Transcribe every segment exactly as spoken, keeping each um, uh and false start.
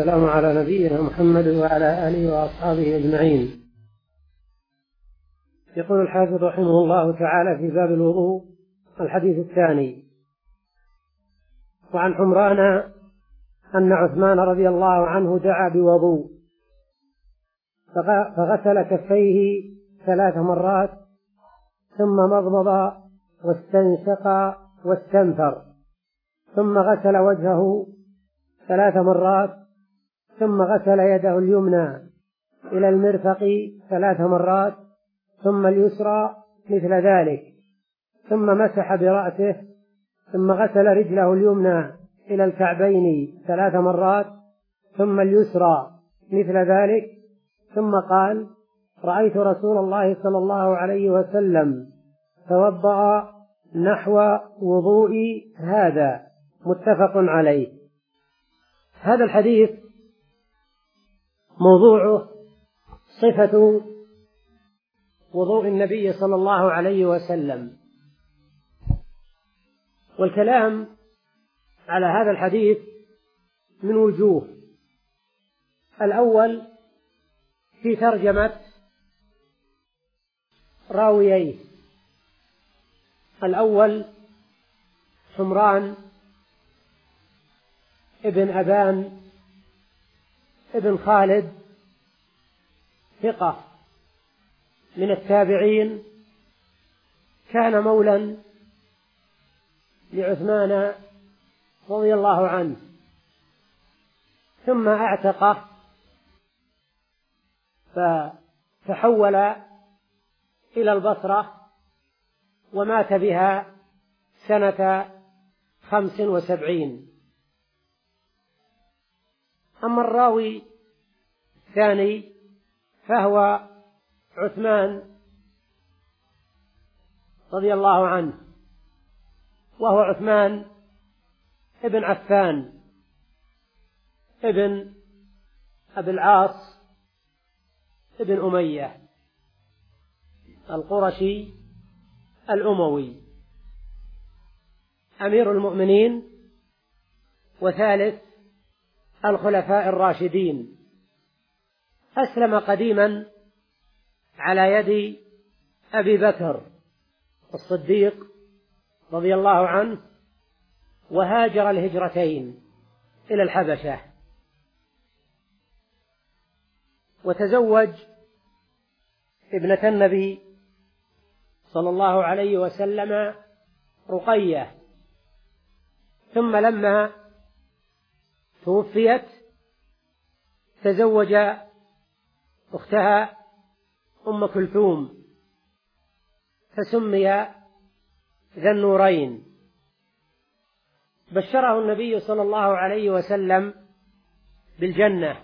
والسلام على نبينا محمد وعلى آله وأصحابه أجمعين. يقول الحافظ رحمه الله تعالى في باب الوضوء الحديث الثاني: وعن حمران أن عثمان رضي الله عنه دعا بوضوء فغسل كفيه ثلاث مرات ثم مضمض واستنشق واستنثر، ثم غسل وجهه ثلاث مرات ثم غسل يده اليمنى إلى المرفق ثلاث مرات ثم اليسرى مثل ذلك، ثم مسح برأسه، ثم غسل رجله اليمنى إلى الكعبين ثلاث مرات ثم اليسرى مثل ذلك، ثم قال: رأيت رسول الله صلى الله عليه وسلم توضأ نحو وضوئي هذا، متفق عليه. هذا الحديث موضوعه صفة وضوء النبي صلى الله عليه وسلم، والكلام على هذا الحديث من وجوه. الأول في ترجمة راوييه: الأول حمران ابن أبان ابن خالد، ثقة من التابعين، كان مولا لعثمان رضي الله عنه، ثم اعتقه فتحول إلى البصرة ومات بها سنة خمس وسبعين. أما الراوي الثاني فهو عثمان رضي الله عنه، وهو عثمان ابن عفان ابن أبي العاص ابن أمية القرشي الأموي، أمير المؤمنين وثالث الخلفاء الراشدين. أسلم قديما على يد أبي بكر الصديق رضي الله عنه، وهاجر الهجرتين إلى الحبشة، وتزوج ابنة النبي صلى الله عليه وسلم رقية، ثم لما توفيت تزوج أختها أم كلثوم، فسمي ذا النورين. بشره النبي صلى الله عليه وسلم بالجنة،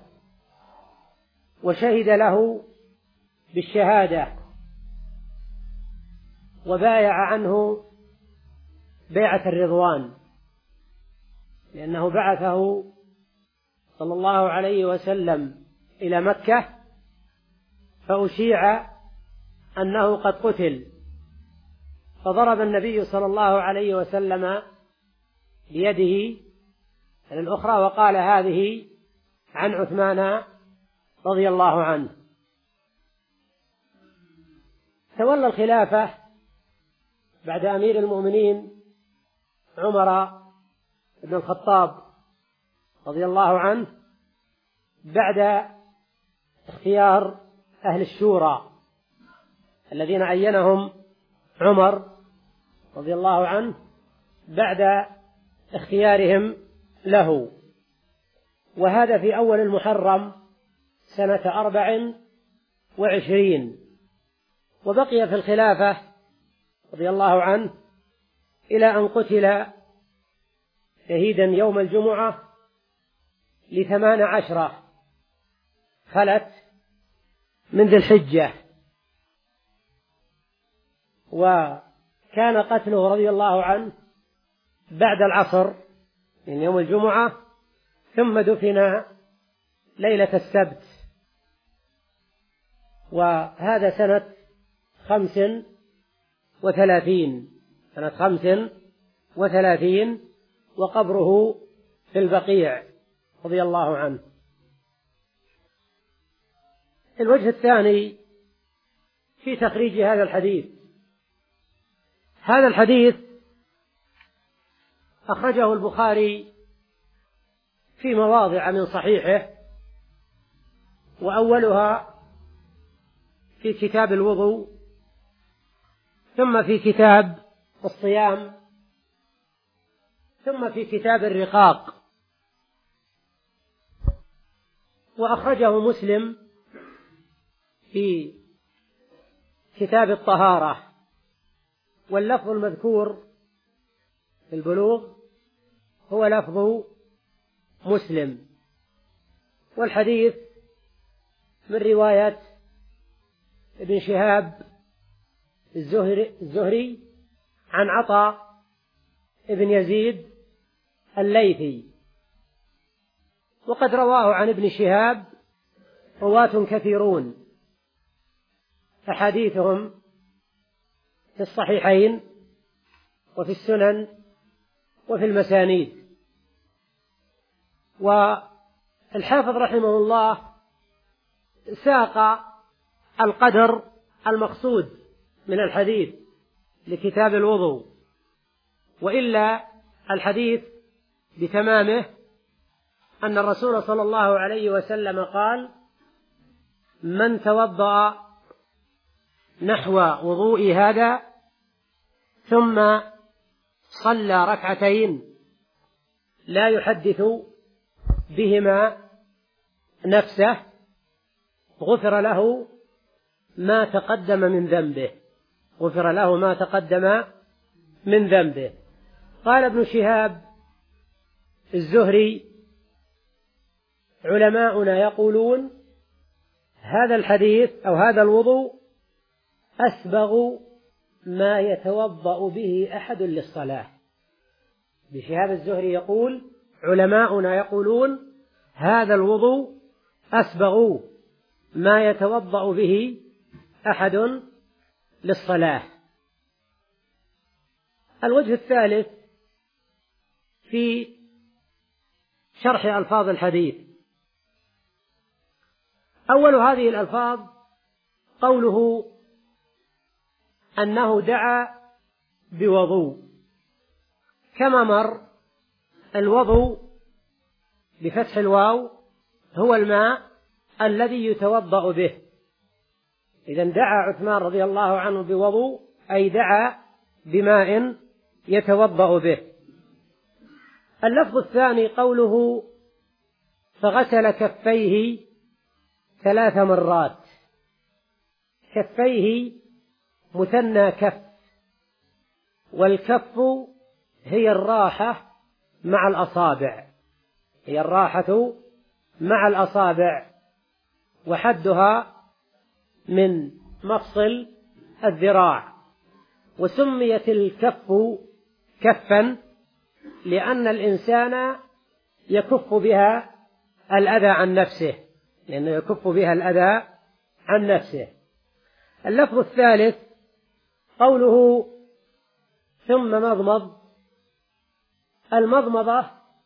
وشهد له بالشهادة، وبايع عنه بيعة الرضوان، لأنه بعثه صلى الله عليه وسلم إلى مكة فأشيع أنه قد قتل، فضرب النبي صلى الله عليه وسلم بيده الأخرى وقال: هذه عن عثمان رضي الله عنه. تولى الخلافة بعد أمير المؤمنين عمر بن الخطاب رضي الله عنه، بعد اختيار أهل الشورى الذين عينهم عمر رضي الله عنه، بعد اختيارهم له، وهذا في أول المحرم سنة أربع وعشرين. وبقي في الخلافة رضي الله عنه إلى أن قتل شهيدا يوم الجمعة لثمان عشرة خلت من ذي الحجة، وكان قتله رضي الله عنه بعد العصر من يوم الجمعة، ثم دفن ليلة السبت، وهذا سنة خمس وثلاثين سنة خمس وثلاثين وقبره في البقيع رضي الله عنه. الوجه الثاني في تخريج هذا الحديث. هذا الحديث أخرجه البخاري في مواضع من صحيحه، وأولها في كتاب الوضوء، ثم في كتاب الصيام، ثم في كتاب الرقاق، وأخرجه مسلم في كتاب الطهارة، واللفظ المذكور في البلوغ هو لفظ مسلم. والحديث من رواية ابن شهاب الزهري, الزهري عن عطاء ابن يزيد الليثي، وقد رواه عن ابن شهاب رواة كثيرون، أحاديثهم في الصحيحين وفي السنن وفي المسانيد. والحافظ رحمه الله ساق القدر المقصود من الحديث لكتاب الوضوء، وإلا الحديث بتمامه أن الرسول صلى الله عليه وسلم قال: من توضأ نحو وضوء هذا ثم صلى ركعتين لا يحدث بهما نفسه غفر له ما تقدم من ذنبه غفر له ما تقدم من ذنبه. قال ابن شهاب الزهري: علماؤنا يقولون هذا الحديث أو هذا الوضوء أسبغ ما يتوضأ به أحد للصلاة. ابن شهاب الزهري يقول: علماؤنا يقولون هذا الوضوء أسبغ ما يتوضأ به أحد للصلاة. الوجه الثالث في شرح ألفاظ الحديث. أول هذه الألفاظ قوله أنه دعا بوضوء، كما مر الوضوء بفتح الواو هو الماء الذي يتوضأ به. إذن دعا عثمان رضي الله عنه بوضوء أي دعا بماء يتوضأ به. اللفظ الثاني قوله فغسل كفيه ثلاث مرات. كفيه مثنى كف، والكف هي الراحة مع الأصابع هي الراحة مع الأصابع وحدها من مفصل الذراع. وسميت الكف كفا لأن الإنسان يكف بها الأذى عن نفسه لأنه يكف بها الأذى عن نفسه. اللفظ الثالث قوله ثم مضمض. المضمضة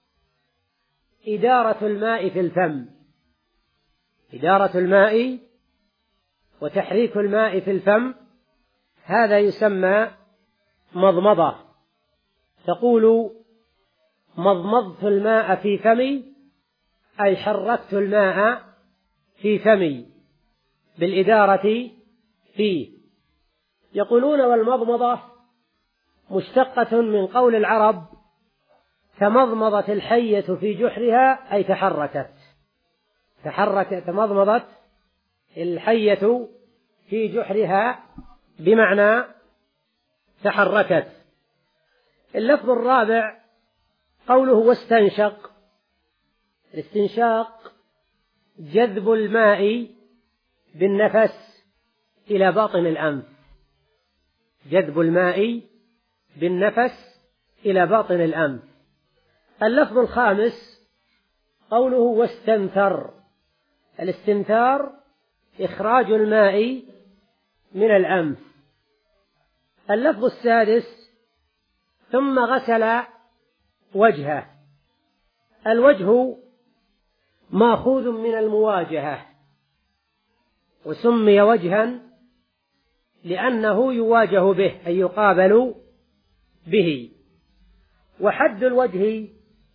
إدارة الماء في الفم إدارة الماء وتحريك الماء في الفم، هذا يسمى مضمضة. تقول مضمضت الماء في فمي أي حركت الماء في فمي بالإدارة فيه. يقولون والمضمضة مشتقة من قول العرب تمضمضت الحية في جحرها أي تحركت تحركت تمضمضت الحية في جحرها بمعنى تحركت. اللفظ الرابع قوله واستنشق. الاستنشاق جذب الماء بالنفس إلى باطن الأنف جذب الماء بالنفس إلى باطن الأنف. اللفظ الخامس قوله واستنثر. الاستنثار إخراج الماء من الأنف. اللفظ السادس ثم غسل وجهه. الوجه ماخوذ من المواجهة وسمي وجها لأنه يواجه به أي يقابل به. وحد الوجه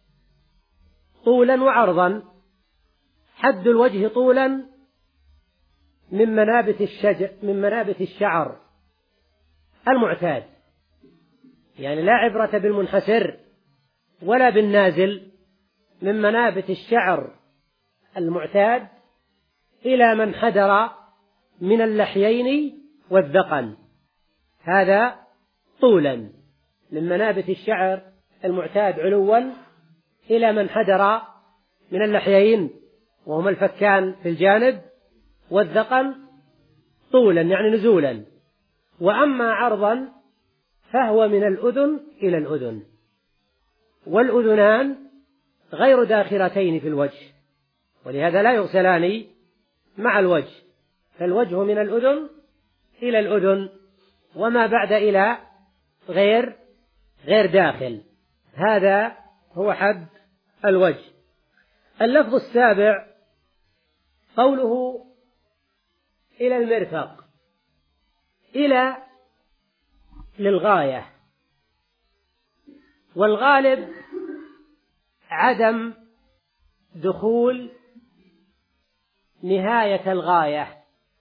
طولا وعرضا. حد الوجه طولا من منابت الشجر من منابت الشعر المعتاد، يعني لا عبرة بالمنحسر ولا بالنازل، من منابت الشعر المعتاد إلى من حدر من اللحيين والذقن، هذا طولا من منابت الشعر المعتاد علوا إلى من حدر من اللحيين وهما الفكان في الجانب والذقن طولا يعني نزولا. وأما عرضا فهو من الأذن إلى الأذن، والأذنان غير داخلتين في الوجه، ولهذا لا يغسلان مع الوجه، فالوجه من الأذن إلى الأذن وما بعد إلى غير غير داخل. هذا هو حد الوجه. اللفظ السابع قوله إلى المرفق. إلى للغاية، والغالب عدم دخول نهاية الغاية،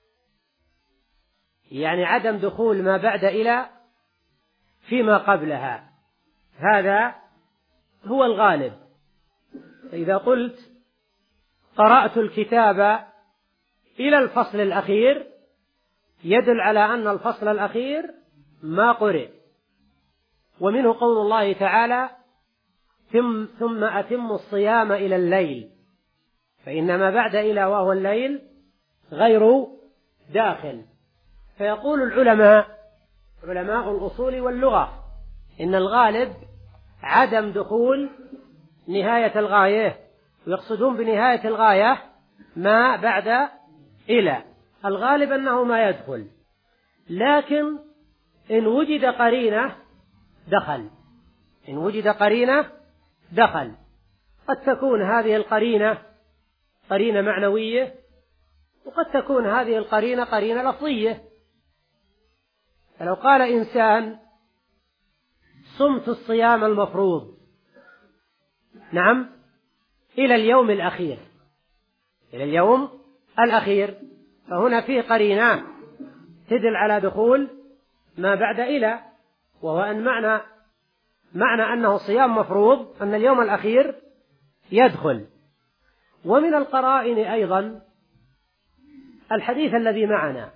يعني عدم دخول ما بعد إلى فيما قبلها، هذا هو الغالب. إذا قلت قرأت الكتاب إلى الفصل الأخير يدل على أن الفصل الأخير ما قرئ. ومنه قول الله تعالى ثم, ثم أتم الصيام إلى الليل، فإن ما بعد إلى وهو الليل غير داخل. فيقول العلماء علماء الأصول واللغة إن الغالب عدم دخول نهاية الغاية، ويقصدون بنهاية الغاية ما بعد إلى، الغالب أنه ما يدخل، لكن إن وجد قرينة دخل، إن وجد قرينة دخل. قد تكون هذه القرينة قرينة معنوية، وقد تكون هذه القرينة قرينة لفظية. فلو قال إنسان صمت الصيام المفروض نعم إلى اليوم الأخير، إلى اليوم الأخير، فهنا فيه قرينة تدل على دخول ما بعد إلى، وهو أن معنى معنى أنه صيام مفروض أن اليوم الأخير يدخل. ومن القرائن أيضا الحديث الذي معنا،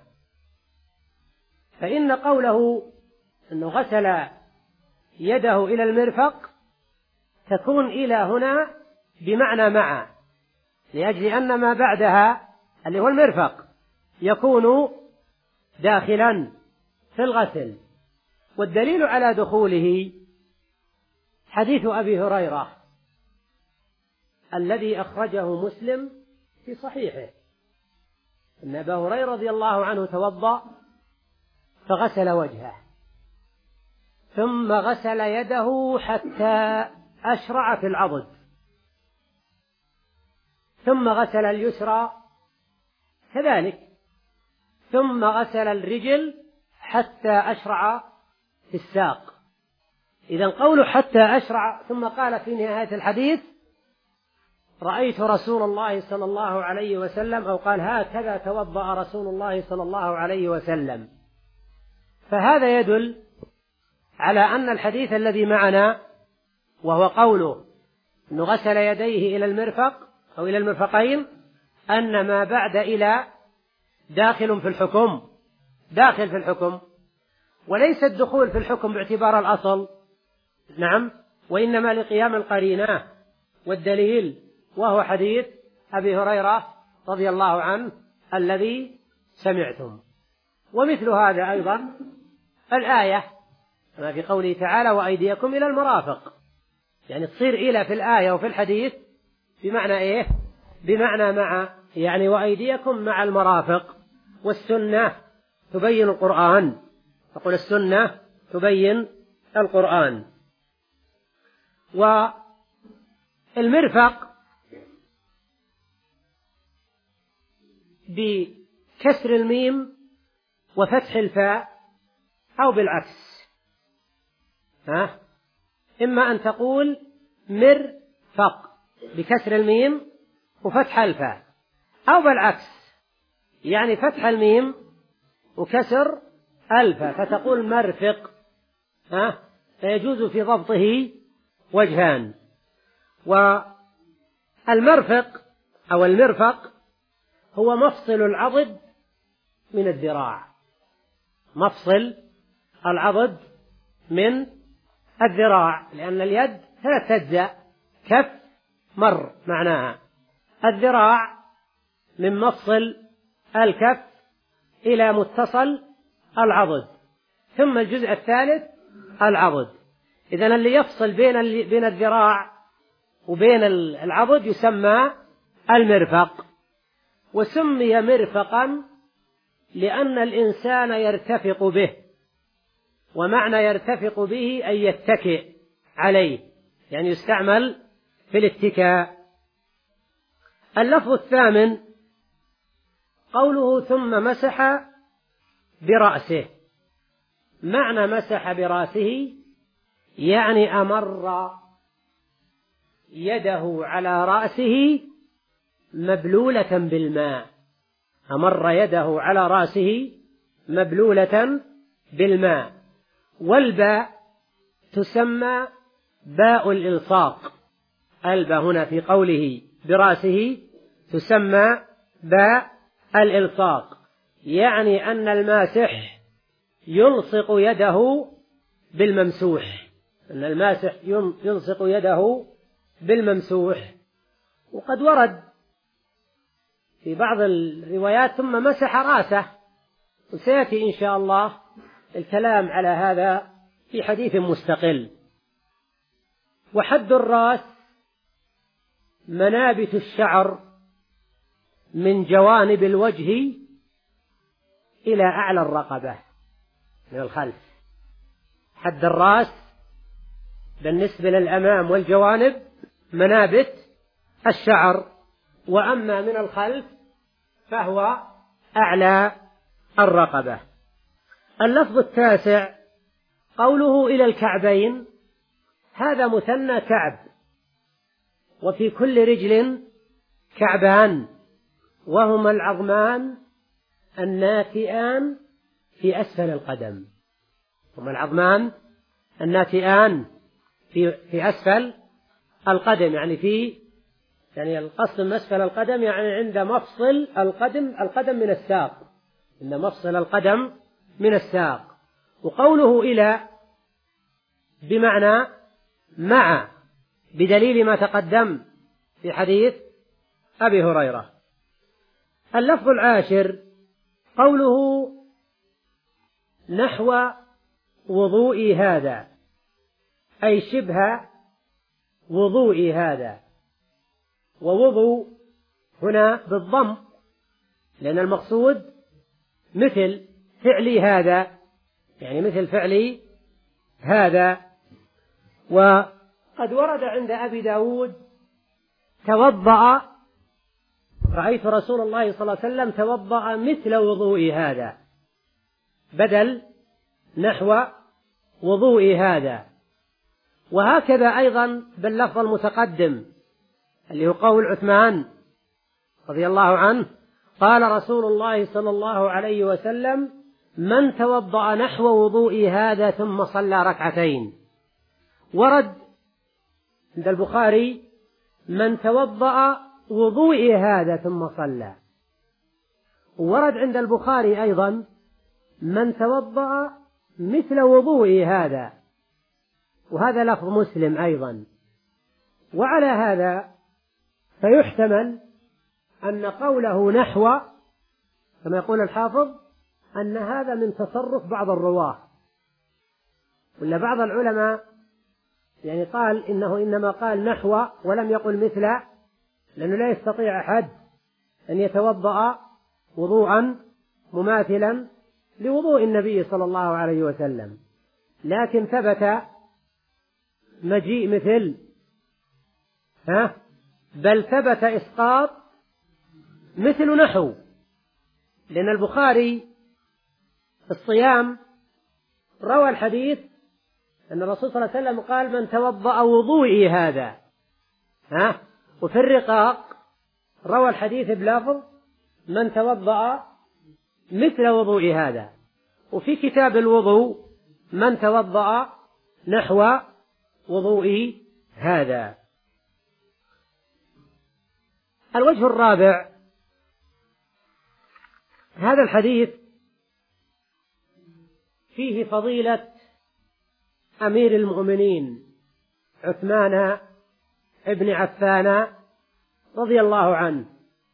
فإن قوله أنه غسل يده إلى المرفق تكون إلى هنا بمعنى مع، لأجل أن ما بعدها اللي هو المرفق يكون داخلا في الغسل. والدليل على دخوله حديث أبي هريرة الذي أخرجه مسلم في صحيحه، أن أبا هريرة رضي الله عنه توضأ فغسل وجهه ثم غسل يده حتى أشرع في العضد، ثم غسل اليسرى كذلك، ثم غسل الرجل حتى أشرع في الساق. إذا قول حتى أشرع، ثم قال في نهاية الحديث رأيت رسول الله صلى الله عليه وسلم، أو قال هكذا توضأ رسول الله صلى الله عليه وسلم. فهذا يدل على أن الحديث الذي معنا وهو قوله أنه غسل يديه إلى المرفق أو إلى المرفقين أن ما بعد إلى داخل في الحكم، داخل في الحكم، وليس الدخول في الحكم باعتبار الأصل نعم، وإنما لقيام القرينة والدليل، وهو حديث أبي هريرة رضي الله عنه الذي سمعتم. ومثل هذا أيضا الآية كما في قوله تعالى وأيديكم إلى المرافق، يعني تصير إلى في الآية وفي الحديث بمعنى إيه؟ بمعنى مع، يعني وأيديكم مع المرافق. والسنة تبين القرآن، تقول السنة تبين القرآن. والمرفق كسر الميم وفتح الفاء أو بالعكس. ها؟ إما أن تقول مرفق بكسر الميم وفتح الفاء، أو بالعكس يعني فتح الميم وكسر الفاء فتقول مرفق. ها؟ فيجوز في ضبطه وجهان. والمرفق أو المرفق هو مفصل العضد من الذراع، مفصل العضد من الذراع، لأن اليد ثلاث أجزاء: كف، مر معناها. الذراع من مفصل الكف إلى متصل العضد، ثم الجزء الثالث العضد. إذن اللي يفصل بين بين الذراع وبين العضد يسمى المرفق. وسمي مرفقا لأن الإنسان يرتفق به، ومعنى يرتفق به أن يتكئ عليه، يعني يستعمل في الاتكاء. اللفظ الثامن قوله ثم مسح برأسه. معنى مسح برأسه يعني أمر يده على رأسه مبلولة بالماء، أمر يده على رأسه مبلولة بالماء. والباء تسمى باء الإلصاق، الباء هنا في قوله برأسه تسمى باء الإلصاق، يعني أن الماسح يلصق يده بالممسوح، أن الماسح يلصق يده بالممسوح. وقد ورد في بعض الروايات ثم مسح رأسه، وسيأتي إن شاء الله الكلام على هذا في حديث مستقل. وحد الرأس منابت الشعر من جوانب الوجه إلى أعلى الرقبة من الخلف. حد الرأس بالنسبة للأمام والجوانب منابت الشعر، وأما من الخلف فهو أعلى الرقبة. اللفظ التاسع قوله إلى الكعبين. هذا مثنى كعب، وفي كل رجل كعبان، وهما العظمان الناتئان في أسفل القدم، هما العظمان الناتئان في في أسفل القدم، يعني في يعني القصد من أسفل القدم يعني عند مفصل القدم القدم من الساق، عند مفصل القدم من الساق. وقوله إلى بمعنى مع، بدليل ما تقدم في حديث أبي هريرة. اللفظ العاشر قوله نحو وضوئي هذا، أي شبه وضوئي هذا. ووضوء هنا بالضم، لأن المقصود مثل فعلي هذا، يعني مثل فعلي هذا. وقد ورد عند أبي داود توضأ، رأيت رسول الله صلى الله عليه وسلم توضأ مثل وضوئي هذا، بدل نحو وضوئي هذا. وهكذا أيضا باللفظ المتقدم اللي هو قول عثمان رضي الله عنه قال رسول الله صلى الله عليه وسلم من توضأ نحو وضوئي هذا ثم صلى ركعتين. ورد عند البخاري من توضأ وضوئي هذا ثم صلى. ورد عند البخاري أيضا من توضأ مثل وضوئي هذا، وهذا لفظ مسلم أيضا. وعلى هذا فيحتمل أن قوله نحو كما يقول الحافظ أن هذا من تصرف بعض الرواة، ولا بعض العلماء يعني قال إنه إنما قال نحو ولم يقل مثل، لأنه لا يستطيع أحد أن يتوضأ وضوءا مماثلا لوضوء النبي صلى الله عليه وسلم، لكن ثبت مجيء مثل ها بل ثبت إسقاط مثل نحو، لأن البخاري في الصيام روى الحديث أن الرسول صلى الله عليه وسلم قال: من توضأ وضوئي هذا. ها؟ وفي الرقاق روى الحديث بلفظ: من توضأ مثل وضوئي هذا. وفي كتاب الوضوء: من توضأ نحو وضوئي هذا. الوجه الرابع: هذا الحديث فيه فضيلة أمير المؤمنين عثمان ابن عفان رضي الله عنه،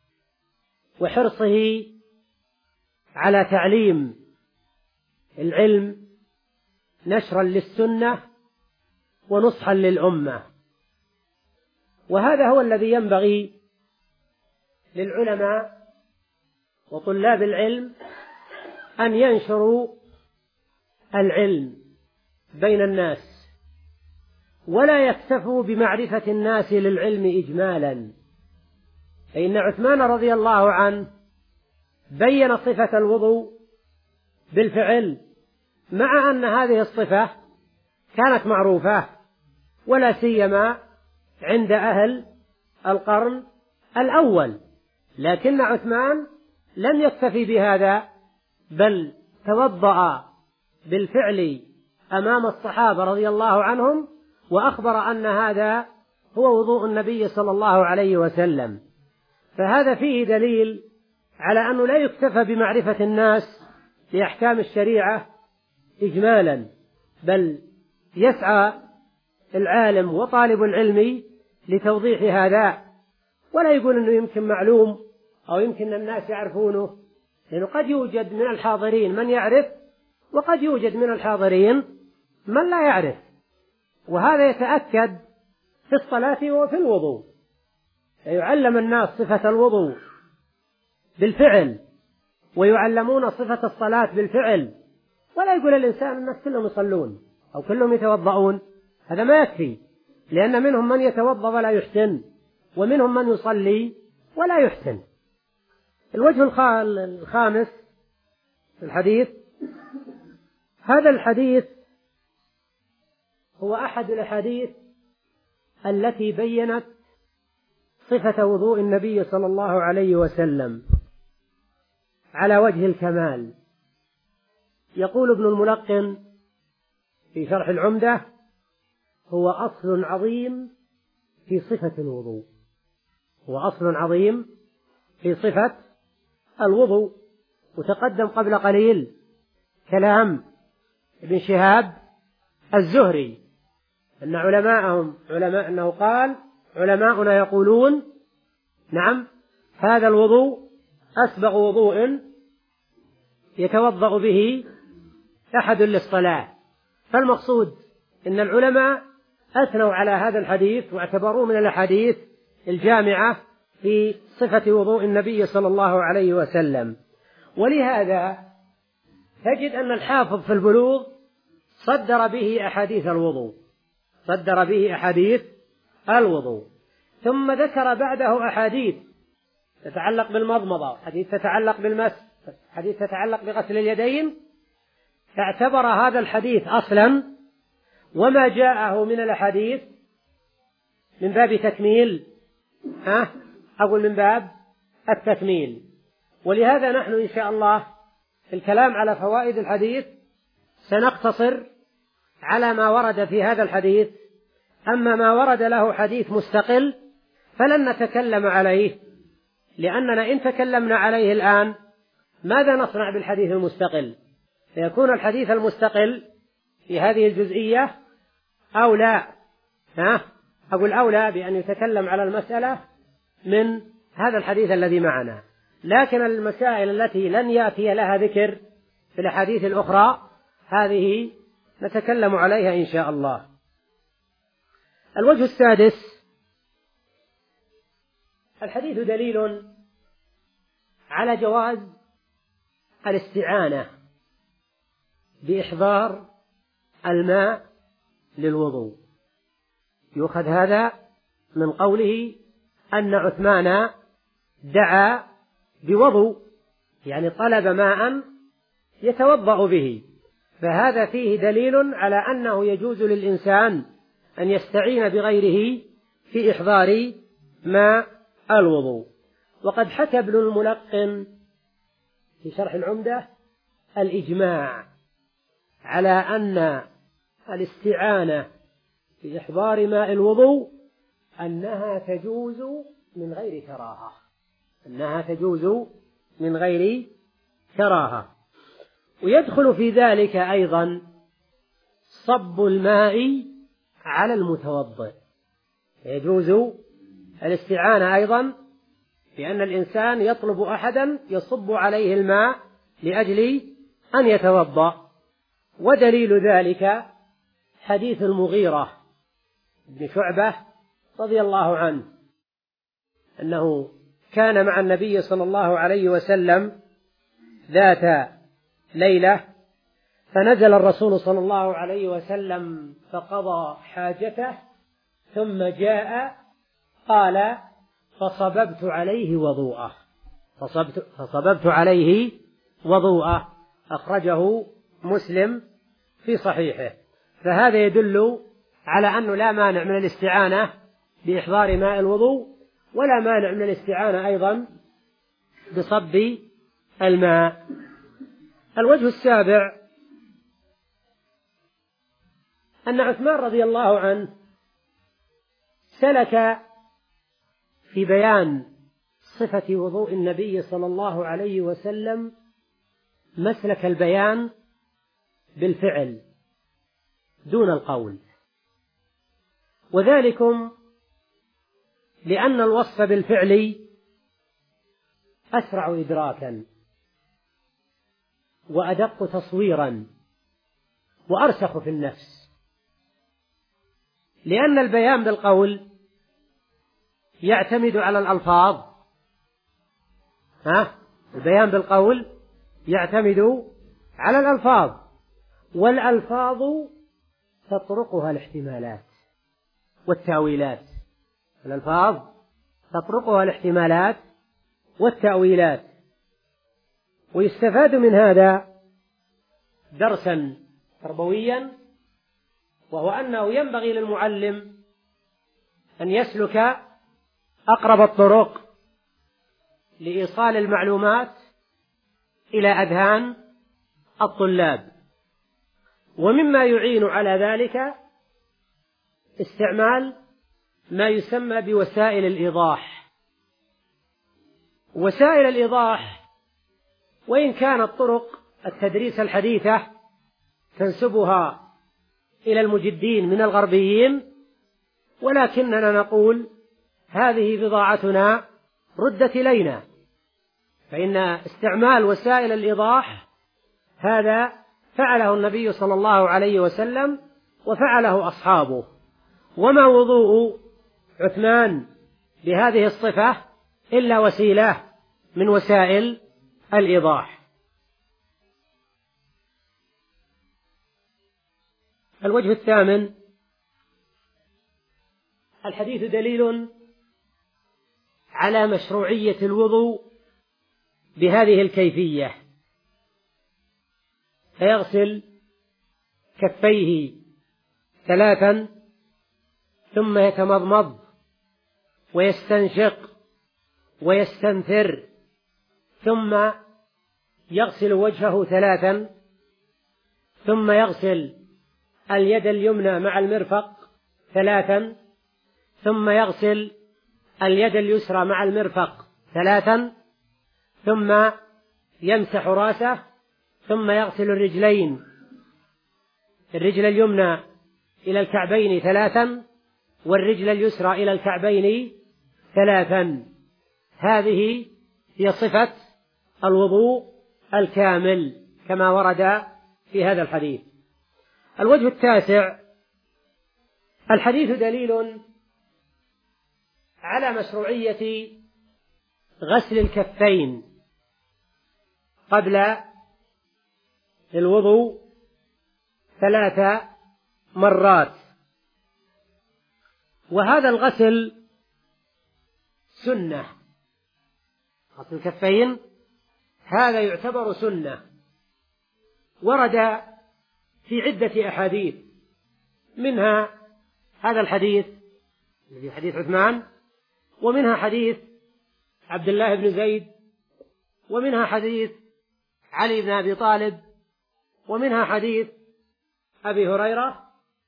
وحرصه على تعليم العلم نشرا للسنة ونصحا للأمة. وهذا هو الذي ينبغي للعلماء وطلاب العلم، أن ينشروا العلم بين الناس، ولا يكتفوا بمعرفة الناس للعلم إجمالا. فإن عثمان رضي الله عنه بين صفة الوضوء بالفعل، مع أن هذه الصفة كانت معروفة ولا سيما عند أهل القرن الأول، لكن عثمان لم يكتفي بهذا، بل توضأ بالفعل أمام الصحابة رضي الله عنهم، وأخبر أن هذا هو وضوء النبي صلى الله عليه وسلم. فهذا فيه دليل على أنه لا يكتفى بمعرفة الناس لأحكام الشريعة إجمالا، بل يسعى العالم وطالب العلم لتوضيح هذا، ولا يقول أنه يمكن معلوم أو يمكن الناس يعرفونه، لأنه قد يوجد من الحاضرين من يعرف، وقد يوجد من الحاضرين من لا يعرف. وهذا يتأكد في الصلاة وفي الوضوء، يعلم الناس صفة الوضوء بالفعل، ويعلمون صفة الصلاة بالفعل، ولا يقول الإنسان الناس كلهم يصلون أو كلهم يتوضؤون، هذا ما يكفي، لأن منهم من يتوضأ ولا يحسن، ومنهم من يصلي ولا يحسن. الوجه الخامس في الحديث: هذا الحديث هو أحد الأحاديث التي بيّنت صفة وضوء النبي صلى الله عليه وسلم على وجه الكمال. يقول ابن الملقن في شرح العمدة: هو أصل عظيم في صفة الوضوء. هو أصل عظيم في صفة الوضوء. وتقدم قبل قليل كلام ابن شهاب الزهري أن علماءهم علماء أنه قال: علماؤنا يقولون نعم هذا الوضوء أسبغ وضوء يتوضأ به أحد للصلاة. فالمقصود أن العلماء أثنوا على هذا الحديث واعتبروه من الأحاديث الجامعة في صفة وضوء النبي صلى الله عليه وسلم. ولهذا تجد أن الحافظ في البلوغ صدر به أحاديث الوضوء صدر به أحاديث الوضوء ثم ذكر بعده أحاديث تتعلق بالمضمضة، حديث تتعلق بالمس، حديث تتعلق بغسل اليدين، فاعتبر هذا الحديث أصلا وما جاءه من الأحاديث من باب تكميل، ها أقول من باب التكميل. ولهذا نحن إن شاء الله في الكلام على فوائد الحديث سنقتصر على ما ورد في هذا الحديث، أما ما ورد له حديث مستقل فلن نتكلم عليه، لأننا إن تكلمنا عليه الآن ماذا نصنع بالحديث المستقل؟ سيكون الحديث المستقل في هذه الجزئية أولى، ها أقول أولى بأن يتكلم على المسألة من هذا الحديث الذي معنا، لكن المسائل التي لن يأتي لها ذكر في الأحاديث الأخرى هذه نتكلم عليها إن شاء الله. الوجه السادس: الحديث دليل على جواز الاستعانة بإحضار الماء للوضوء. يؤخذ هذا من قوله أن عثمان دعا بوضوء، يعني طلب ماء يتوضأ به، فهذا فيه دليل على أنه يجوز للإنسان أن يستعين بغيره في إحضار ماء الوضوء. وقد حكى ابن الملقن في شرح العمدة الإجماع على أن الاستعانة في إحضار ماء الوضوء أنها تجوز من غير كراهة، أنها تجوز من غير كراهة. ويدخل في ذلك أيضا صب الماء على المتوضئ، يجوز الاستعانة أيضا بأن الإنسان يطلب أحدا يصب عليه الماء لأجل أن يتوضأ. ودليل ذلك حديث المغيرة بن شعبة رضي الله عنه أنه كان مع النبي صلى الله عليه وسلم ذات ليلة، فنزل الرسول صلى الله عليه وسلم فقضى حاجته ثم جاء قال فصببت عليه وضوءه فصبت فصببت عليه وضوءه أخرجه مسلم في صحيحه. فهذا يدل على أنه لا مانع من الاستعانة بإحضار ماء الوضوء، ولا مانع من الاستعانة أيضا بصب الماء. الوجه السابع أن عثمان رضي الله عنه سلك في بيان صفة وضوء النبي صلى الله عليه وسلم مسلك البيان بالفعل دون القول، وذلكم لأن الوصف بالفعل أسرع إدراكا وأدق تصويرا وأرسخ في النفس، لأن البيان بالقول يعتمد على الألفاظ ها البيان بالقول يعتمد على الألفاظ، والألفاظ تطرقها الاحتمالات والتأويلات الألفاظ تطرقها الاحتمالات والتأويلات. ويستفاد من هذا درسا تربويا، وهو أنه ينبغي للمعلم أن يسلك أقرب الطرق لإيصال المعلومات إلى أذهان الطلاب. ومما يعين على ذلك استعمال ما يسمى بوسائل الإيضاح. وسائل الإيضاح وإن كانت طرق التدريس الحديثة تنسبها إلى المجدين من الغربيين، ولكننا نقول هذه بضاعتنا ردت إلينا، فإن استعمال وسائل الإيضاح هذا فعله النبي صلى الله عليه وسلم وفعله أصحابه. وما وضوء عثمان بهذه الصفة إلا وسيلة من وسائل الإيضاح. الوجه الثامن الحديث دليل على مشروعية الوضوء بهذه الكيفية، فيغسل كفيه ثلاثا ثم يتمضمض ويستنشق ويستنثر، ثم يغسل وجهه ثلاثا، ثم يغسل اليد اليمنى مع المرفق ثلاثا، ثم يغسل اليد اليسرى مع المرفق ثلاثا، ثم يمسح رأسه، ثم يغسل الرجلين الرجل اليمنى إلى الكعبين ثلاثا، والرجل اليسرى إلى الكعبين ثلاثا. هذه هي صفة الوضوء الكامل كما ورد في هذا الحديث. الوجه التاسع الحديث دليل على مشروعية غسل الكفين قبل الوضوء ثلاث مرات، وهذا الغسل سنة، غسل الكفين هذا يعتبر سنة، ورد في عدة أحاديث، منها هذا الحديث الذي حديث عثمان، ومنها حديث عبد الله بن زيد، ومنها حديث علي بن أبي طالب، ومنها حديث أبي هريرة.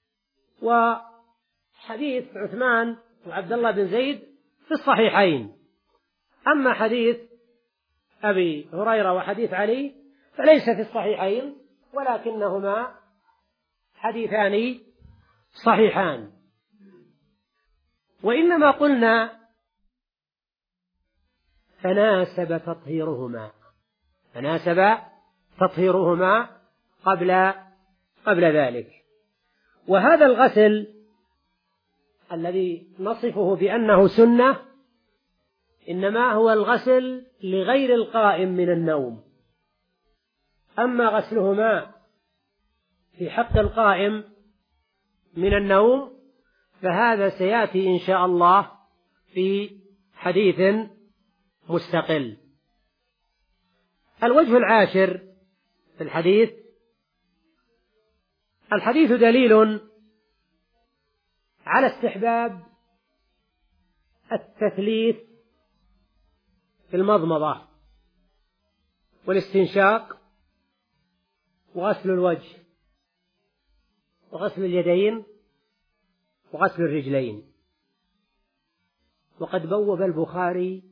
وحديث عثمان وعبد الله بن زيد في الصحيحين، أما حديث أبي هريرة وحديث علي فليس في الصحيحين، ولكنهما حديثان صحيحان. وإنما قلنا فناسب تطهيرهما فناسب تطهيرهما قبل قبل ذلك. وهذا الغسل الذي نصفه بأنه سنة إنما هو الغسل لغير القائم من النوم، أما غسلهما في حق القائم من النوم فهذا سيأتي إن شاء الله في حديث مستقل. الوجه العاشر في الحديث: الحديث دليل على استحباب التثليث في المضمضة والاستنشاق وغسل الوجه وغسل اليدين وغسل الرجلين. وقد بوب البخاري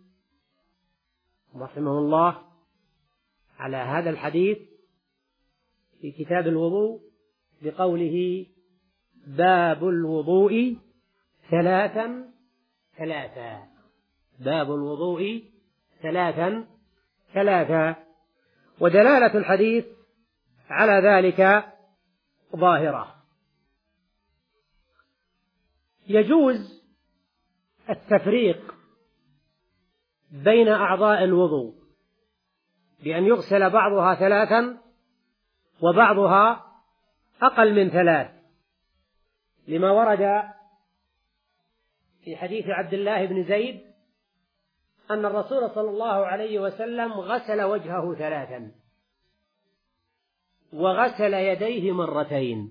رحمه الله على هذا الحديث في كتاب الوضوء بقوله: باب الوضوء ثلاثا ثلاثا باب الوضوء ثلاثا ثلاثا ودلالة الحديث على ذلك ظاهرة. يجوز التفريق بين أعضاء الوضوء بأن يغسل بعضها ثلاثا وبعضها أقل من ثلاث، لما ورد في حديث عبد الله بن زيد أن الرسول صلى الله عليه وسلم غسل وجهه ثلاثا وغسل يديه مرتين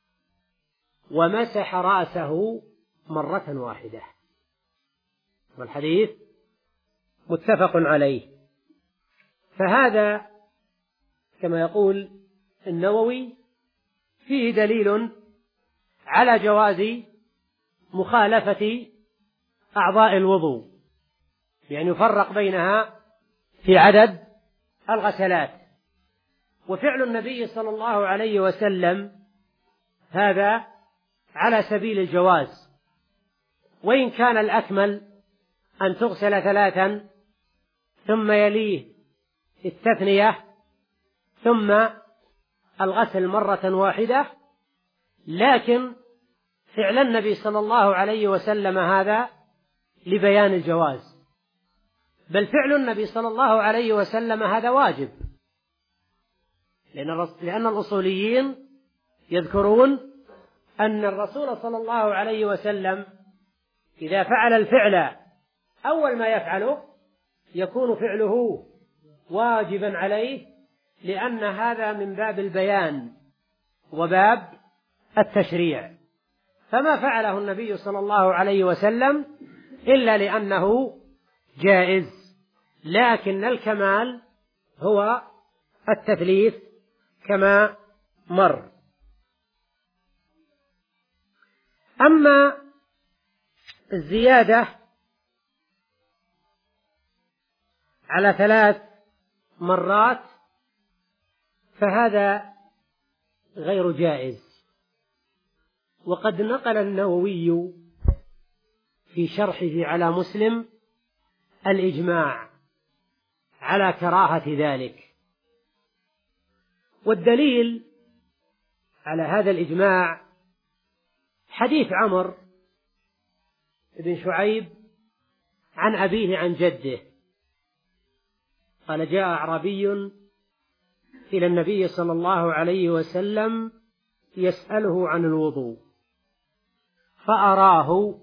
ومسح رأسه مرة واحدة، والحديث متفق عليه. فهذا كما يقول النووي فيه دليل على جواز مخالفة أعضاء الوضوء بأن يفرق بينها في عدد الغسلات. وفعل النبي صلى الله عليه وسلم هذا على سبيل الجواز، وإن كان الأكمل أن تغسل ثلاثا ثم يليه التثنية ثم الغسل مرة واحدة، لكن فعل النبي صلى الله عليه وسلم هذا لبيان الجواز، بل فعل النبي صلى الله عليه وسلم هذا واجب، لأن الأصوليين يذكرون أن الرسول صلى الله عليه وسلم إذا فعل الفعل أول ما يفعله يكون فعله واجبا عليه، لأن هذا من باب البيان وباب التشريع، فما فعله النبي صلى الله عليه وسلم إلا لأنه جائز، لكن الكمال هو التثليث كما مر. أما الزيادة على ثلاث مرات فهذا غير جائز، وقد نقل النووي في شرحه على مسلم الإجماع على كراهة ذلك. والدليل على هذا الإجماع حديث عمرو بن شعيب عن أبيه عن جده قال: جاء أعرابي إلى النبي صلى الله عليه وسلم يسأله عن الوضوء فأراه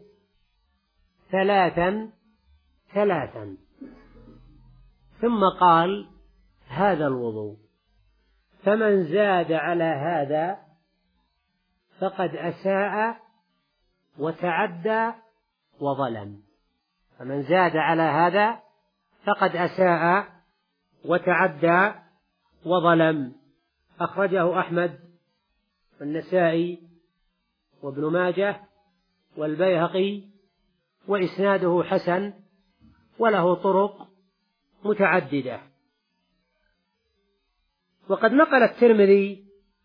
ثلاثا ثلاثا ثم قال: هذا الوضوء، فمن زاد على هذا فقد أساء وتعدى وظلم. فمن زاد على هذا فقد أساء وتعدى وظلم. أخرجه أحمد والنسائي وابن ماجه والبيهقي، وإسناده حسن وله طرق متعددة. وقد نقل الترمذي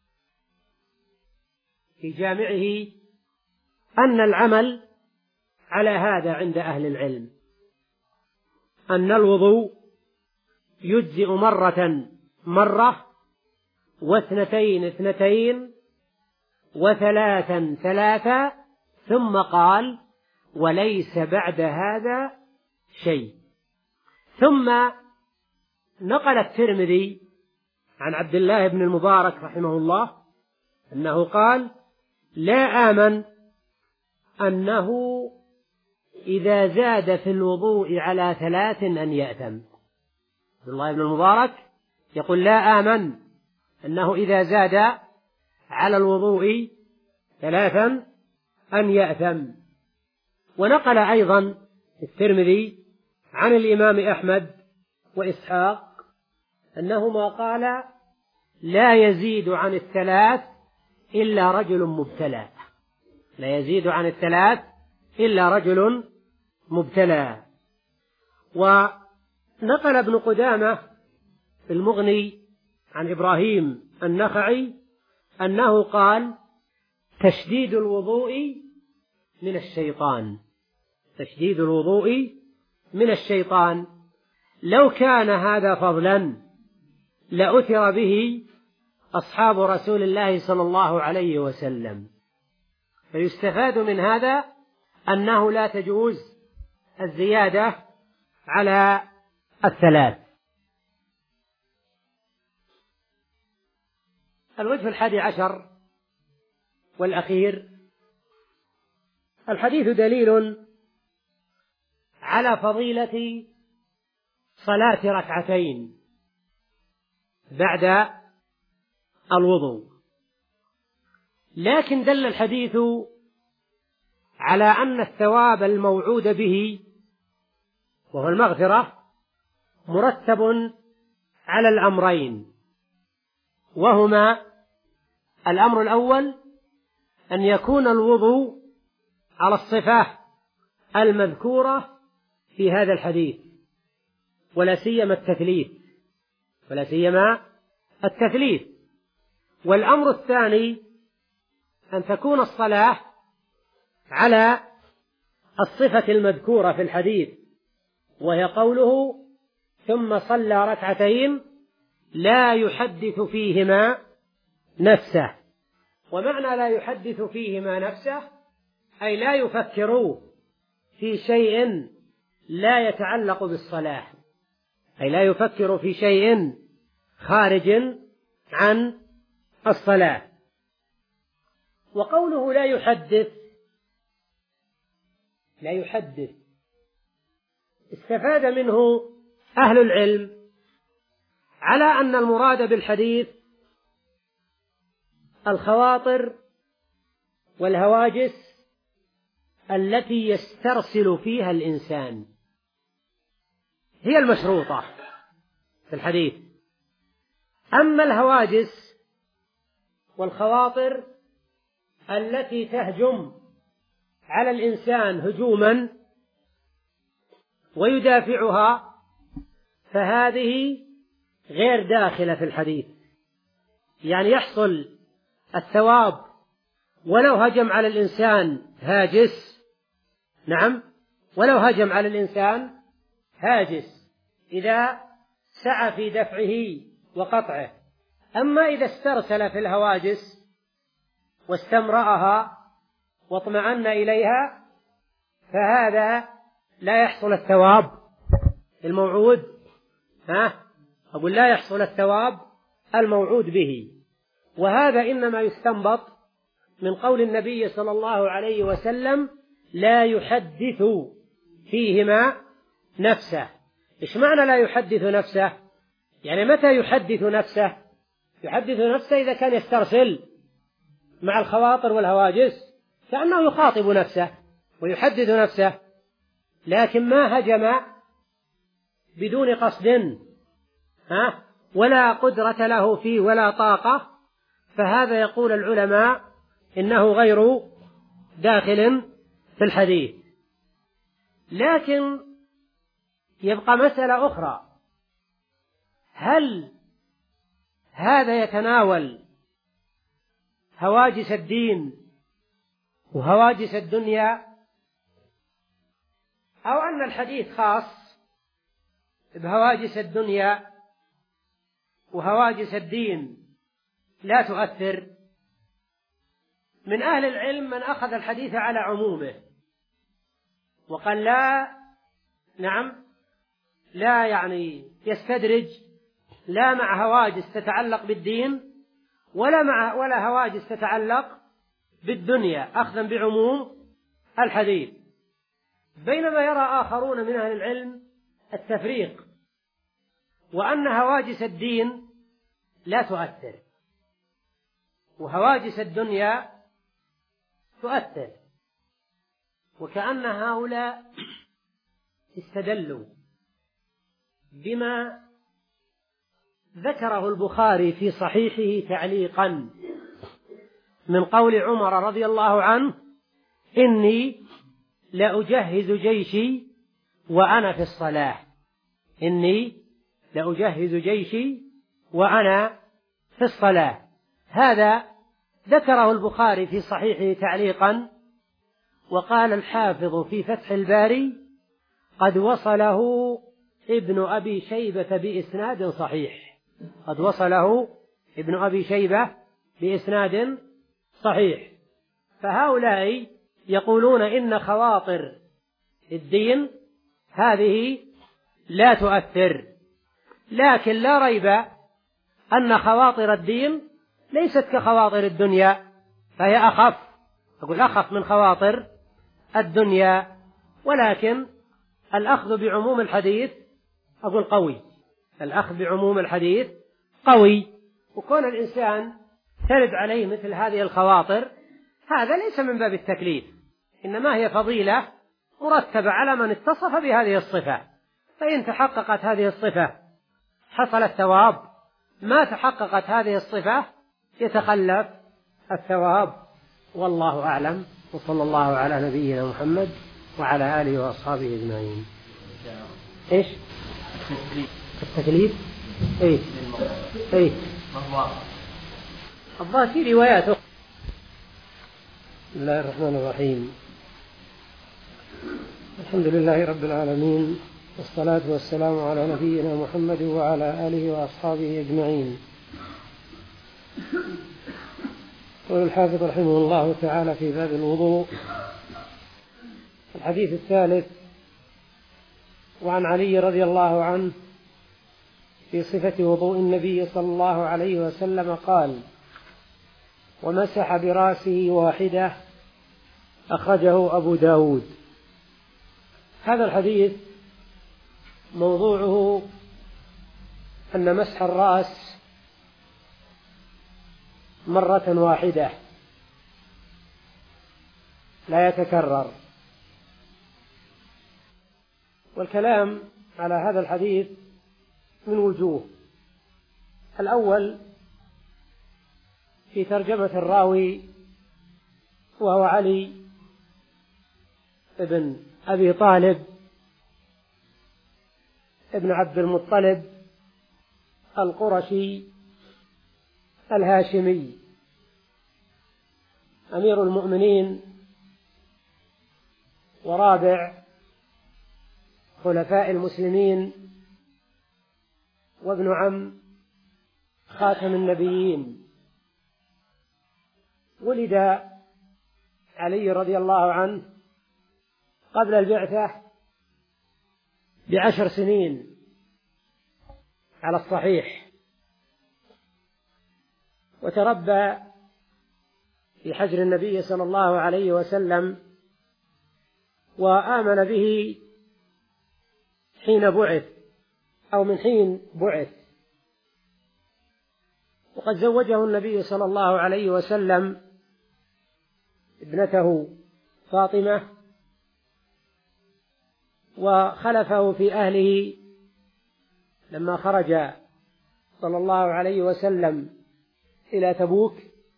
في جامعه أن العمل على هذا عند أهل العلم، أن الوضوء يجزئ مرة مرة، واثنتين اثنتين، وثلاثا ثلاثا، ثم قال: وليس بعد هذا شيء. ثم نقل الترمذي عن عبد الله بن المبارك رحمه الله أنه قال: لا آمن أنه إذا زاد في الوضوء على ثلاث أن يأثم. عبد الله بن المبارك يقول: لا آمن أنه إذا زاد على الوضوء ثلاثا أن يأثم. ونقل أيضا الترمذي عن الإمام أحمد وإسحاق أنهما قال: لا يزيد عن الثلاث إلا رجل مبتلى. لا يزيد عن الثلاث إلا رجل مبتلى. ونقل ابن قدامة في المغني عن إبراهيم النخعي أنه قال: تشديد الوضوء من الشيطان. تشديد الوضوء من الشيطان. لو كان هذا فضلا لأثر به أصحاب رسول الله صلى الله عليه وسلم. فيستفاد من هذا أنه لا تجوز الزيادة على الثلاث. الوجه الحادي عشر والأخير: الحديث دليل على فضيلة صلاة ركعتين بعد الوضوء، لكن دل الحديث على أن الثواب الموعود به وهو المغفرة مرتب على الأمرين، وهما: الأمر الأول أن يكون الوضوء على الصفة المذكورة في هذا الحديث، ولا سيما التثليث ولا سيما التثليث. والأمر الثاني أن تكون الصلاة على الصفة المذكورة في الحديث، وهي قوله: ثم صلى ركعتين لا يحدث فيهما نفسه. ومعنى لا يحدث فيهما نفسه أي لا يفكر في شيء لا يتعلق بالصلاة، أي لا يفكر في شيء خارج عن الصلاة. وقوله لا يحدث لا يحدث استفاد منه أهل العلم على أن المراد بالحديث الخواطر والهواجس التي يسترسل فيها الإنسان، هي المشروطة في الحديث. أما الهواجس والخواطر التي تهجم على الإنسان هجوما ويدافعها فهذه غير داخلة في الحديث، يعني يحصل الثواب ولو هجم على الإنسان هاجس، نعم، ولو هجم على الإنسان هاجس إذا سعى في دفعه وقطعه. أما إذا استرسل في الهواجس واستمرأها واطمأن إليها فهذا لا يحصل الثواب الموعود ها أقول لا يحصل الثواب الموعود به. وهذا إنما يستنبط من قول النبي صلى الله عليه وسلم: لا يحدث فيهما نفسه. إيش معنى لا يحدث نفسه؟ يعني متى يحدث نفسه؟ يحدث نفسه إذا كان يسترسل مع الخواطر والهواجس كأنه يخاطب نفسه ويحدث نفسه، لكن ما هجم بدون قصد ها ولا قدرة له فيه ولا طاقة، فهذا يقول العلماء إنه غير داخل في الحديث. لكن يبقى مسألة أخرى، هل هذا يتناول هواجس الدين وهواجس الدنيا، أو أن الحديث خاص بهواجس الدنيا وهواجس الدين لا تؤثر؟ من أهل العلم من أخذ الحديث على عمومه وقال لا، نعم، لا يعني يستدرج لا مع هواجس تتعلق بالدين ولا مع ولا هواجس تتعلق بالدنيا، أخذا بعموم الحديث. بينما يرى آخرون من أهل العلم التفريق، وأن هواجس الدين لا تؤثر وهواجس الدنيا تؤثر، وكأن هؤلاء استدلوا بما ذكره البخاري في صحيحه تعليقا من قول عمر رضي الله عنه: إني لأجهز جيشي وأنا في الصلاة. إني لأجهز جيشي وأنا في الصلاة. هذا ذكره البخاري في صحيحه تعليقا، وقال الحافظ في فتح الباري: قد وصله ابن أبي شيبة بإسناد صحيح. قد وصله ابن أبي شيبة بإسناد صحيح. فهؤلاء يقولون إن خواطر الدين هذه لا تؤثر، لكن لا ريب أن خواطر الدين ليست كخواطر الدنيا، فهي أخف، أقول أخف من خواطر الدنيا، ولكن الأخذ بعموم الحديث أقول قوي، الأخذ بعموم الحديث قوي. وكون الإنسان ترد عليه مثل هذه الخواطر هذا ليس من باب التكليف، إنما هي فضيلة مرتبة على من اتصف بهذه الصفة، فإن تحققت هذه الصفة حصل الثواب، ما تحققت هذه الصفة يتخلف الثواب. والله أعلم، وصلى الله على نبينا محمد وعلى آله وأصحابه أجمعين. إيش التكليف؟ إيه إيه الظاهر في روايات. بسم الله الرحمن الرحيم. الحمد لله رب العالمين، والصلاة والسلام على نبينا محمد وعلى آله وأصحابه أجمعين. قال الحافظ رحمه الله تعالى في باب الوضوء الحديث الثالث: وعن علي رضي الله عنه في صفة وضوء النبي صلى الله عليه وسلم قال: ومسح برأسه واحدة، أخرجه أبو داود. هذا الحديث موضوعه أن مسح الرأس مرة واحدة لا يتكرر. والكلام على هذا الحديث من وجوه. الأول في ترجمة الراوي، وهو علي ابن أبي طالب ابن عبد المطلب القرشي الهاشمي، أمير المؤمنين ورابع خلفاء المسلمين، وابن عم خاتم النبيين. ولد علي رضي الله عنه قبل البعثة بعشر سنين على الصحيح، وتربى في حجر النبي صلى الله عليه وسلم، وآمن به حين بعث أو من حين بعث وقد زوجه النبي صلى الله عليه وسلم ابنته فاطمة، وخلفه في أهله لما خرج صلى الله عليه وسلم إلى تبوك،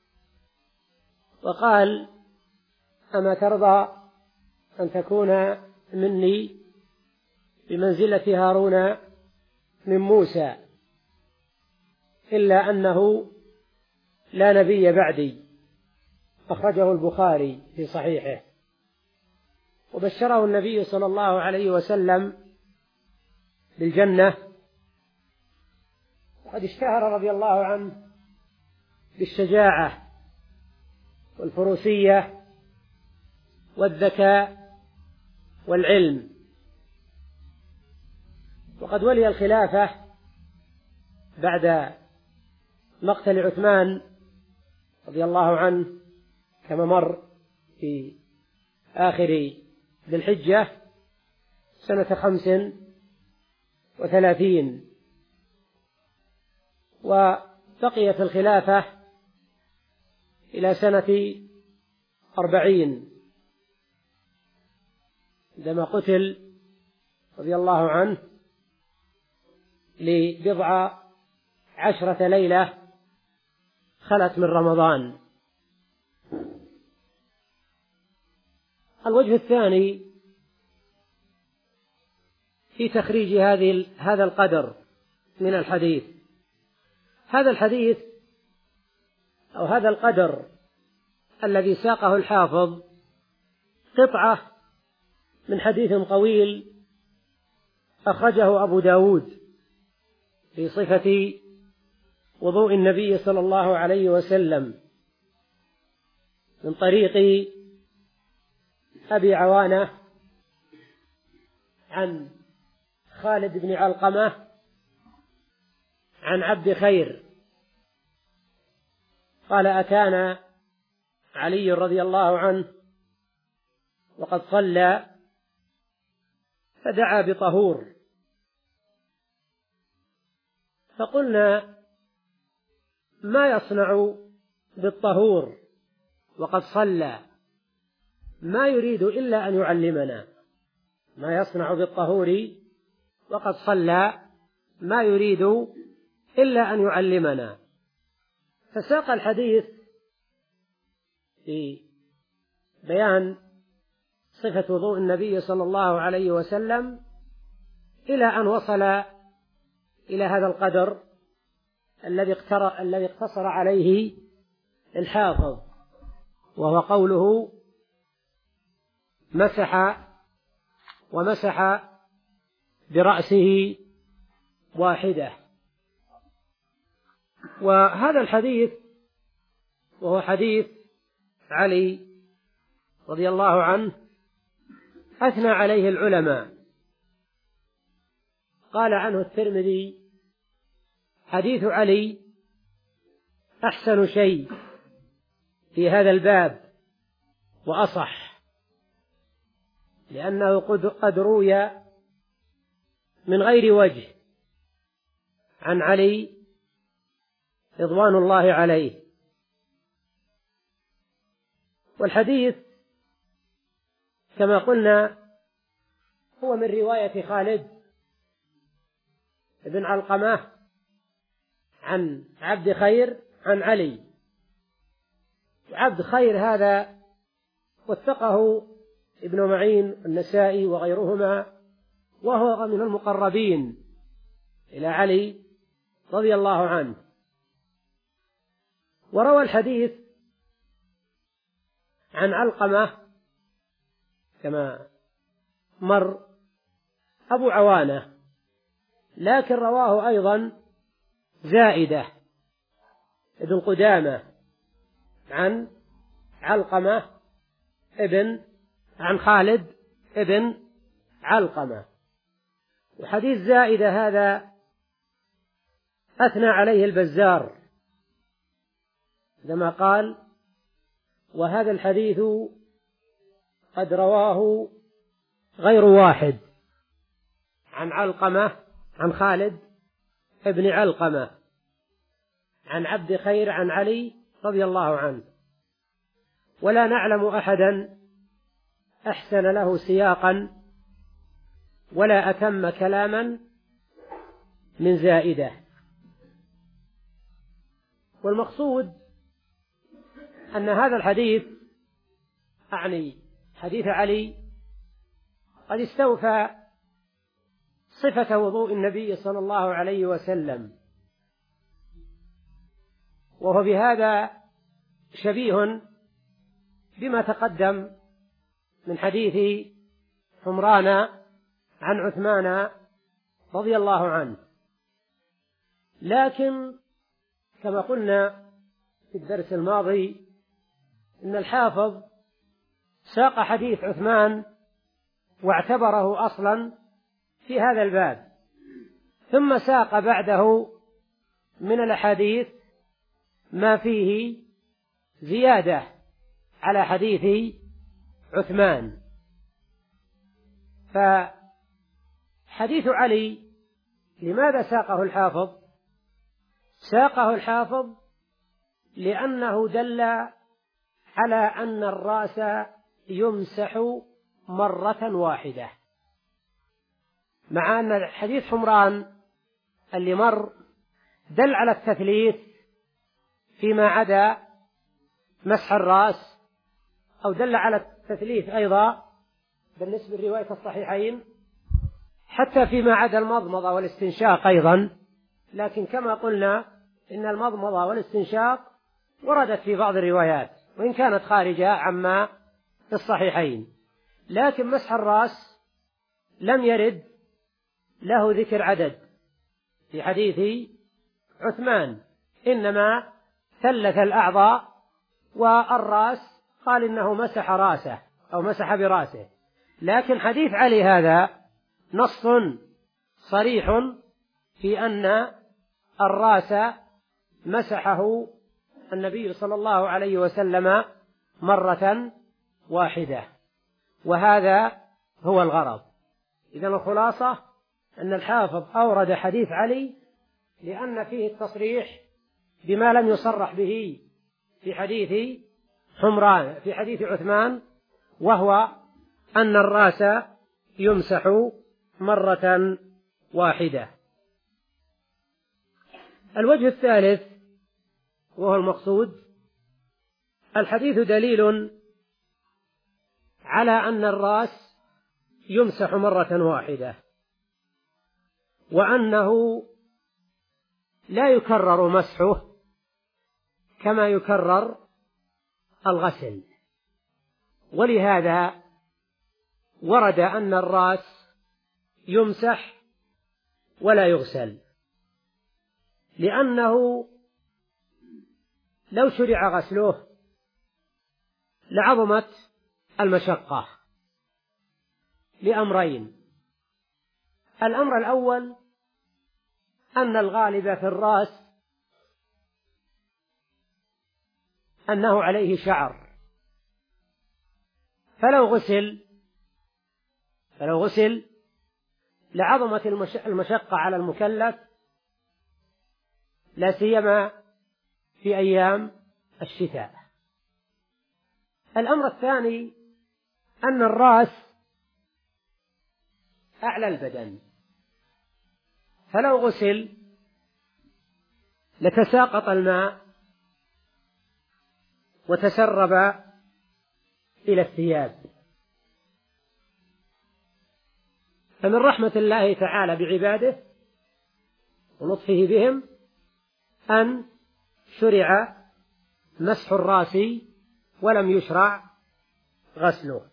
وقال: أما ترضى أن تكون مني بمنزلة هارون من موسى، إلا أنه لا نبي بعدي. أخرجه البخاري في صحيحه. وبشره النبي صلى الله عليه وسلم بالجنة. وقد اشتهر رضي الله عنه بالشجاعة والفروسية والذكاء والعلم، وقد ولي الخلافة بعد مقتل عثمان رضي الله عنه كما مر في آخر ذي الحجة سنة خمس وثلاثين، وبقي في الخلافة إلى سنة أربعين عندما قتل رضي الله عنه لبضع عشرة ليلة خلت من رمضان. الوجه الثاني في تخريج هذه هذا القدر من الحديث. هذا الحديث أو هذا القدر الذي ساقه الحافظ قطعة من حديث طويل أخرجه أبو داود في صفة وضوء النبي صلى الله عليه وسلم من طريق أبي عوانة عن خالد بن علقمة عن عبد خير قال: أتانا علي رضي الله عنه وقد صلى فدعا بطهور، فقلنا: ما يصنع بالطهور وقد صلى؟ ما يريد إلا أن يعلمنا. ما يصنع بالطهور وقد صلى ما يريد إلا أن يعلمنا. فساق الحديث في بيان صفة وضوء النبي صلى الله عليه وسلم إلى أن وصل إلى هذا القدر الذي اقتصر عليه الحافظ، وهو قوله: مسح ومسح برأسه واحدة. وهذا الحديث وهو حديث علي رضي الله عنه أثنى عليه العلماء. قال عنه الترمذي: حديث علي أحسن شيء في هذا الباب وأصح، لأنه قد روي من غير وجه عن علي رضوان الله عليه. والحديث كما قلنا هو من رواية خالد بن علقمة عن عبد خير عن علي. عبد خير هذا وثقه ابن معين النسائي وغيرهما، وهو من المقربين إلى علي رضي الله عنه. وروى الحديث عن علقمة كما مر أبو عوانة، لكن رواه أيضا زائدة ابن قدامة عن علقمة ابن عن خالد ابن علقمة. وحديث زائدة هذا أثنى عليه البزار عندما قال: وهذا الحديث قد رواه غير واحد عن علقمة عن خالد ابن علقمة عن عبد خير عن علي رضي الله عنه، ولا نعلم أحدا أحسن له سياقا ولا أتم كلاما من زائدة. والمقصود أن هذا الحديث، أعني حديث علي، قد استوفى صفة وضوء النبي صلى الله عليه وسلم، وهو بهذا شبيه بما تقدم من حديث حمران عن عثمان رضي الله عنه. لكن كما قلنا في الدرس الماضي إن الحافظ ساق حديث عثمان واعتبره أصلا في هذا الباب، ثم ساق بعده من الأحاديث ما فيه زيادة على حديث عثمان. فحديث علي لماذا ساقه الحافظ؟ ساقه الحافظ لأنه دل على أن الرأس يمسح مرة واحدة، مع أن حديث حمران اللي مر دل على التثليث فيما عدا مسح الرأس، أو دل على التثليث أيضا بالنسبة لرواية الصحيحين حتى فيما عدا المضمضة والاستنشاق أيضا. لكن كما قلنا إن المضمضة والاستنشاق وردت في بعض الروايات وإن كانت خارجة عما في الصحيحين، لكن مسح الرأس لم يرد له ذكر عدد في حديث عثمان، إنما ثلث الأعضاء، والرأس قال إنه مسح رأسه أو مسح برأسه. لكن حديث علي هذا نص صريح في أن الرأس مسحه النبي صلى الله عليه وسلم مرة واحدة، وهذا هو الغرض. إذن الخلاصة أن الحافظ أورد حديث علي لأن فيه التصريح بما لم يصرح به في حديث حمران في حديث عثمان، وهو أن الرأس يمسح مرة واحدة. الوجه الثالث وهو المقصود، الحديث دليل على أن الرأس يمسح مرة واحدة، وأنه لا يكرر مسحه كما يكرر الغسل، ولهذا ورد أن الرأس يمسح ولا يغسل، لأنه لو شرع غسله لعظمت المشقة لأمرين: الأمر الأول أن الغالب في الرأس أنه عليه شعر، فلو غسل فلو غسل لعظمت المشقة على المكلف، لا سيما في أيام الشتاء. الأمر الثاني أن الرأس أعلى البدن، فلو غسل لتساقط الماء وتسرب إلى الثياب. فمن رحمة الله تعالى بعباده ولطفه بهم أن شرع مسح الرأس ولم يشرع غسله.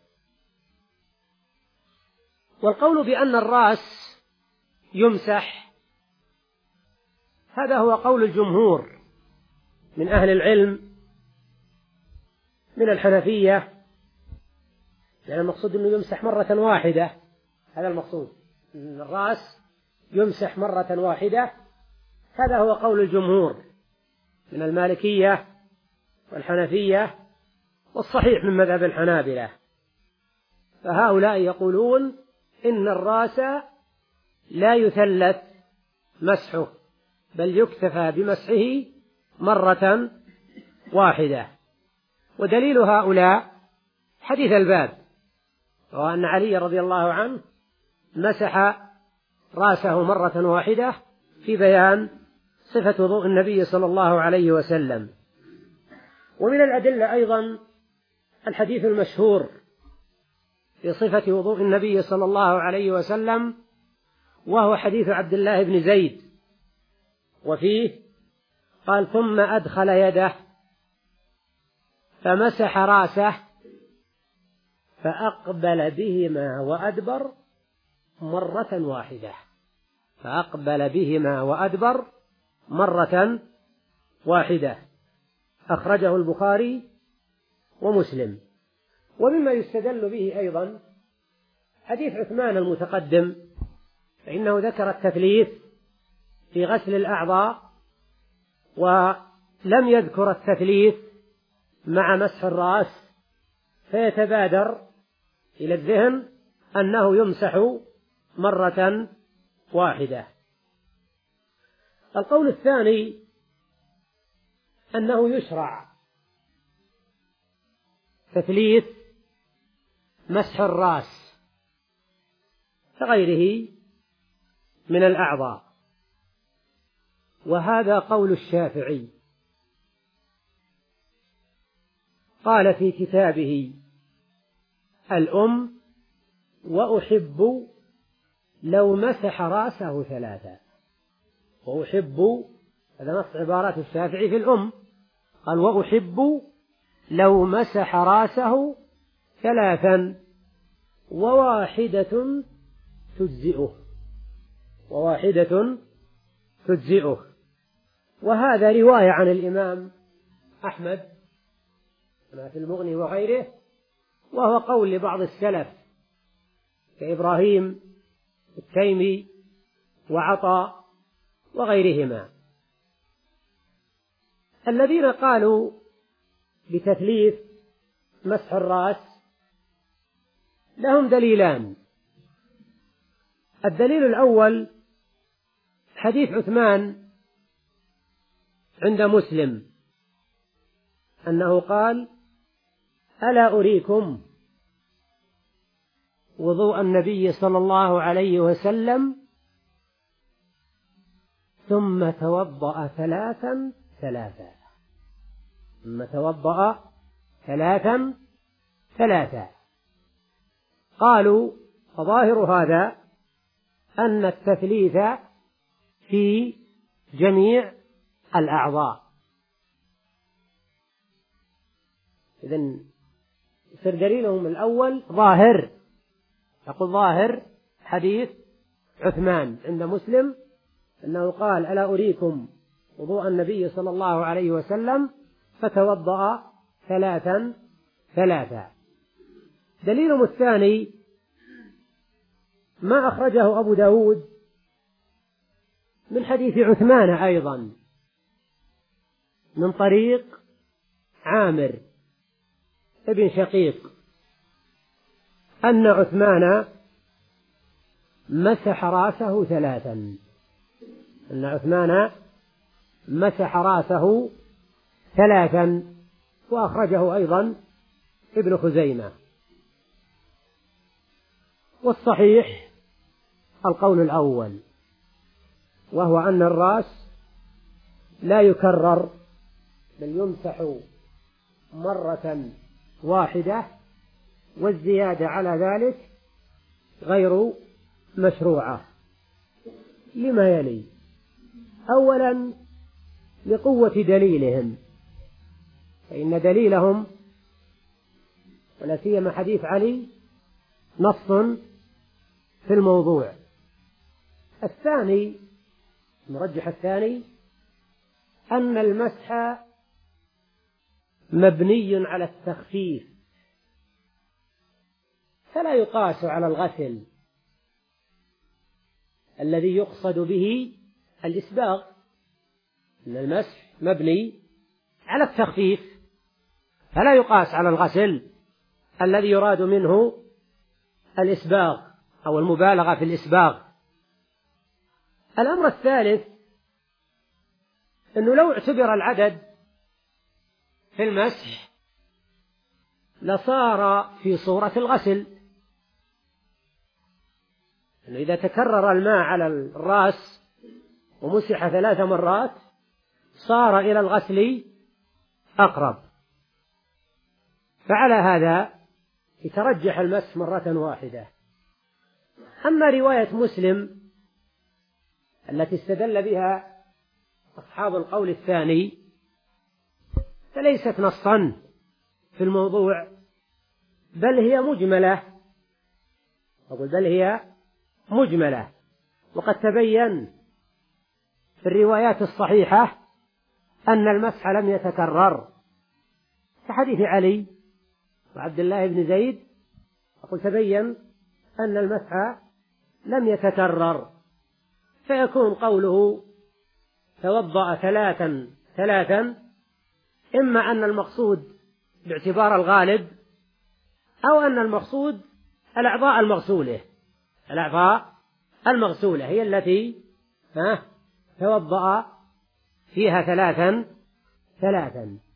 والقول بأن الرأس يمسح هذا هو قول الجمهور من أهل العلم من الحنفية، يعني المقصود أنه يمسح مرة واحدة، هذا المقصود، أن الرأس يمسح مرة واحدة، هذا هو قول الجمهور من المالكية والحنفية والصحيح من مذهب الحنابلة. فهؤلاء يقولون إن الرأس لا يثلث مسحه، بل يكتفى بمسحه مرة واحدة. ودليل هؤلاء حديث الباب، وأن علي رضي الله عنه مسح رأسه مرة واحدة في بيان صفة وضوء النبي صلى الله عليه وسلم. ومن الأدلة أيضا الحديث المشهور في صفة وضوء النبي صلى الله عليه وسلم، وهو حديث عبد الله بن زيد، وفيه قال: ثم أدخل يده فمسح رأسه فأقبل بهما وأدبر مرة واحدة. فأقبل بهما وأدبر مرة واحدة. أخرجه البخاري ومسلم. ومما يستدل به أيضا حديث عثمان المتقدم، فإنه ذكر التثليث في غسل الأعضاء، ولم يذكر التثليث مع مسح الرأس، فيتبادر إلى الذهن أنه يمسح مرة واحدة. القول الثاني أنه يشرع تثليث مسح الرأس كغيره من الأعضاء، وهذا قول الشافعي. قال في كتابه الأم: وأحب لو مسح رأسه ثلاثا. وأحب، هذا نص عبارات الشافعي في الأم، قال: وأحب لو مسح رأسه ثلاثا وواحدة تجزئه. وواحدة تجزئه. وهذا رواية عن الإمام أحمد كما في المغني وغيره، وهو قول لبعض السلف كإبراهيم التيمي وعطاء وغيرهما. الذين قالوا بتثليث مسح الرأس لهم دليلان. الدليل الأول حديث عثمان عند مسلم أنه قال: ألا أريكم وضوء النبي صلى الله عليه وسلم ثم توضأ ثلاثا ثلاثا ثم توضأ ثلاثا ثلاثا قالوا: فظاهر هذا أن التثليث في جميع الأعضاء. إذن يصير دليلهم الأول ظاهر، يقول ظاهر حديث عثمان عند مسلم أنه قال: ألا أريكم وضوء النبي صلى الله عليه وسلم فتوضأ ثلاثا ثلاثا. دليلهم الثاني ما أخرجه أبو داود من حديث عثمان أيضا من طريق عامر ابن شقيق أن عثمان مسح رأسه ثلاثا أن عثمان مسح رأسه ثلاثا وأخرجه أيضا ابن خزيمة. والصحيح القول الأول، وهو أن الرأس لا يكرر بل يمسح مرة واحدة، والزيادة على ذلك غير مشروعة لما يلي: أولا لقوة دليلهم، فإن دليلهم ولا سيما حديث علي نص في الموضوع. الثاني المرجح الثاني أن المسح مبني على التخفيف، فلا يقاس على الغسل الذي يقصد به الإسباغ، أن المسح مبني على التخفيف فلا يقاس على الغسل الذي يراد منه الإسباغ أو المبالغة في الإسباغ. الأمر الثالث أنه لو اعتبر العدد في المسح لصار في صورة الغسل، أنه إذا تكرر الماء على الرأس ومسح ثلاث مرات صار إلى الغسل أقرب. فعلى هذا يترجح المسح مرة واحدة. أما رواية مسلم التي استدل بها أصحاب القول الثاني فليست نصا في الموضوع، بل هي مجملة، أقول بل هي مجملة، وقد تبين في الروايات الصحيحة أن المسح لم يتكرر، كحديث علي وعبد الله بن زيد، أقول تبين أن المسح لم يتكرر، فيكون قوله توضأ ثلاثا ثلاثا إما أن المقصود باعتبار الغالب، أو أن المقصود الأعضاء المغسولة الأعضاء المغسولة هي التي ها توضأ فيها ثلاثا ثلاثا